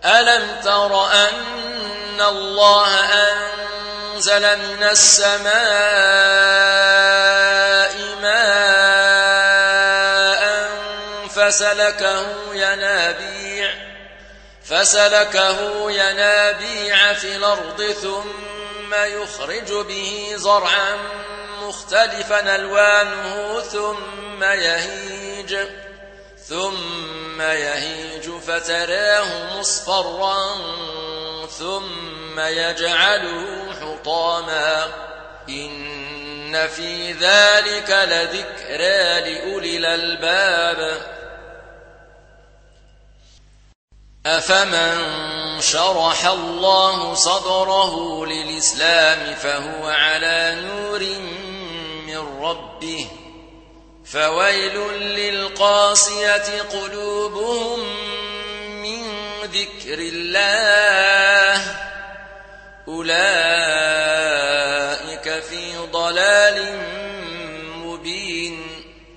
ألم تر أن الله أنزل من السماء ماء فسلكه ينابيع في الأرض ثم يخرج به زرعا مختلفا ألوانه ثم يهيج فتراه مصفرا ثم يجعله حطاما إن في ذلك لذكرى لأولي الألباب أفمن شرح الله صدره للإسلام فهو على نور من ربه فويل للقاسية قلوبهم من ذكر الله أولئك في ضلال مبين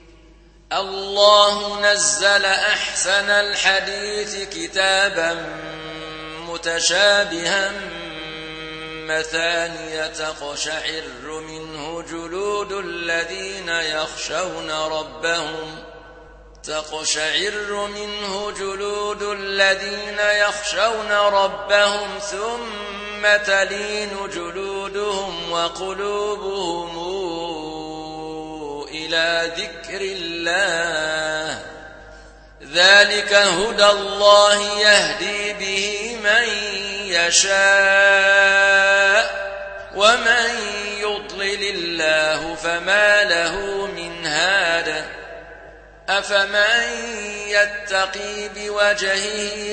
الله نزل أحسن الحديث كتابا متشابها مثانية تقشعر منه جلود الذين يخشون ربهم ثم تلين جلودهم وقلوبهم إلى ذكر الله ذلك هدى الله يهدي به من يشاء ومن يضلل الله فما له من هاد أفمن يتقي بوجهه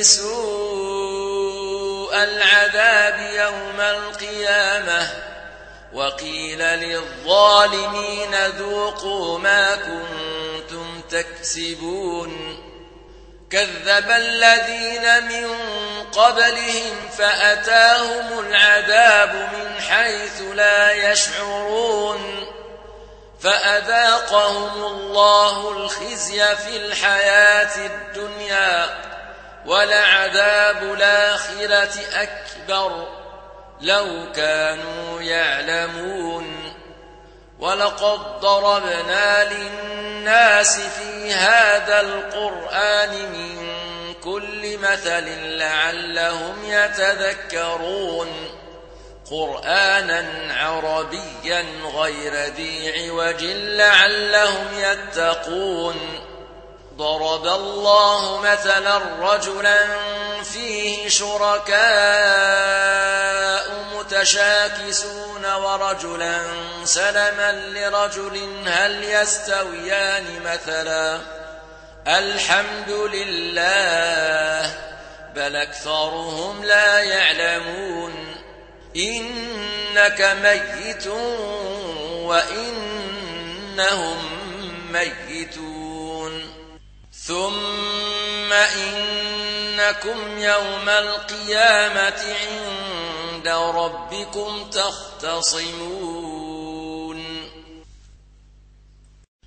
سوء العذاب يوم القيامة وقيل للظالمين ذوقوا ما كنتم تكسبون كذب الذين من قبلهم فأتاهم العذاب من حيث لا يشعرون فأذاقهم الله الخزي في الحياة الدنيا ولعذاب الآخرة أكبر لو كانوا يعلمون ولقد ضربنا للناس في هذا القرآن من كل مثل لعلهم يتذكرون قرآنا عربيا غير ذي عوج لعلهم يتقون ضرب الله مثلا رجلا فيه شركاء متشاكسون ورجلا سلما لرجل هل يستويان مثلا الحمد لله بل أكثرهم لا يعلمون إنك ميت وإنهم ميتون ثم إنكم يوم القيامة عند ربكم تختصمون